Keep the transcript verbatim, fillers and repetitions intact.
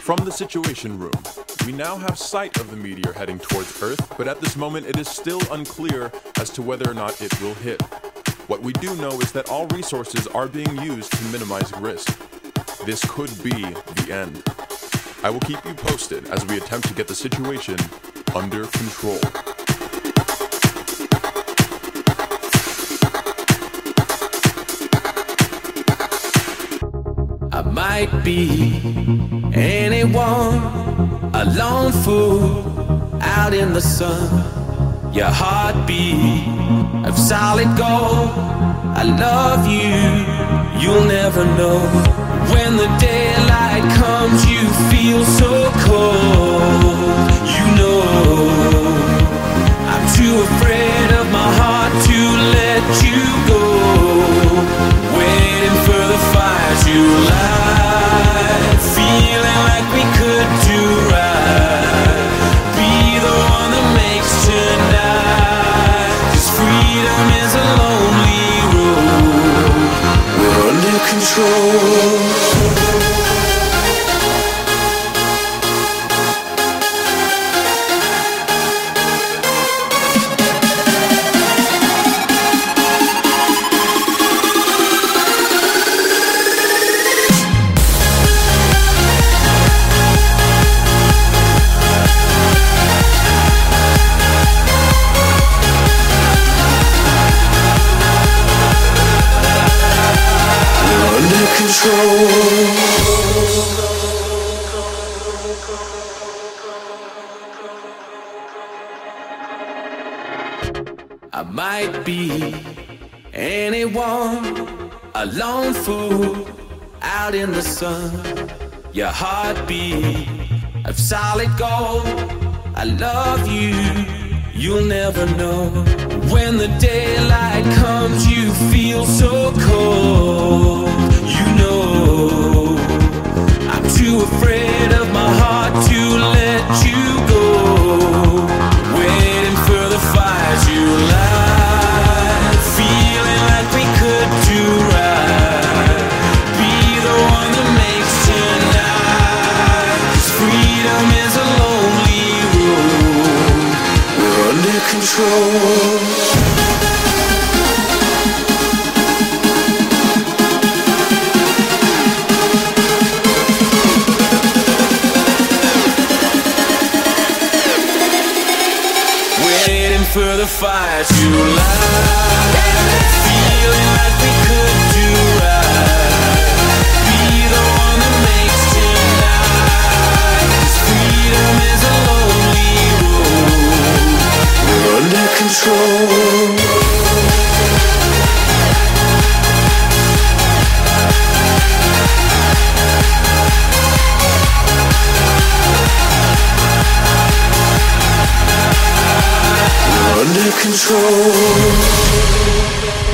From the Situation Room, we now have sight of the meteor heading towards Earth, but at this moment it is still unclear as to whether or not it will hit. What we do know is that all resources are being used to minimize risk. This could be the end. I will keep you posted as we attempt to get the situation under control. I might be anyone, a lone fool out in the sun. Your heartbeat of solid gold. I love you, you'll never know. When the daylight comes, you feel so cold. You know, I'm too afraid of my heart to let you go. Waiting for the fire to light, feeling like we could do right. Be the one that makes tonight, 'cause freedom is a lonely road. We're under control. I might be anyone, a lone fool out in the sun. Your heartbeat of solid gold. I love you, you'll never know. When the daylight comes, you feel so cold. You know, I'm too afraid of my heart to let you go. Waiting for the fire to light, feeling like we could do right. Be the one that makes tonight, 'cause freedom is a lonely road. We're under control. For the fire to light, feeling like we could do right. Be the one that makes tonight, 'cause freedom is a lonely road. We're under control. Under control.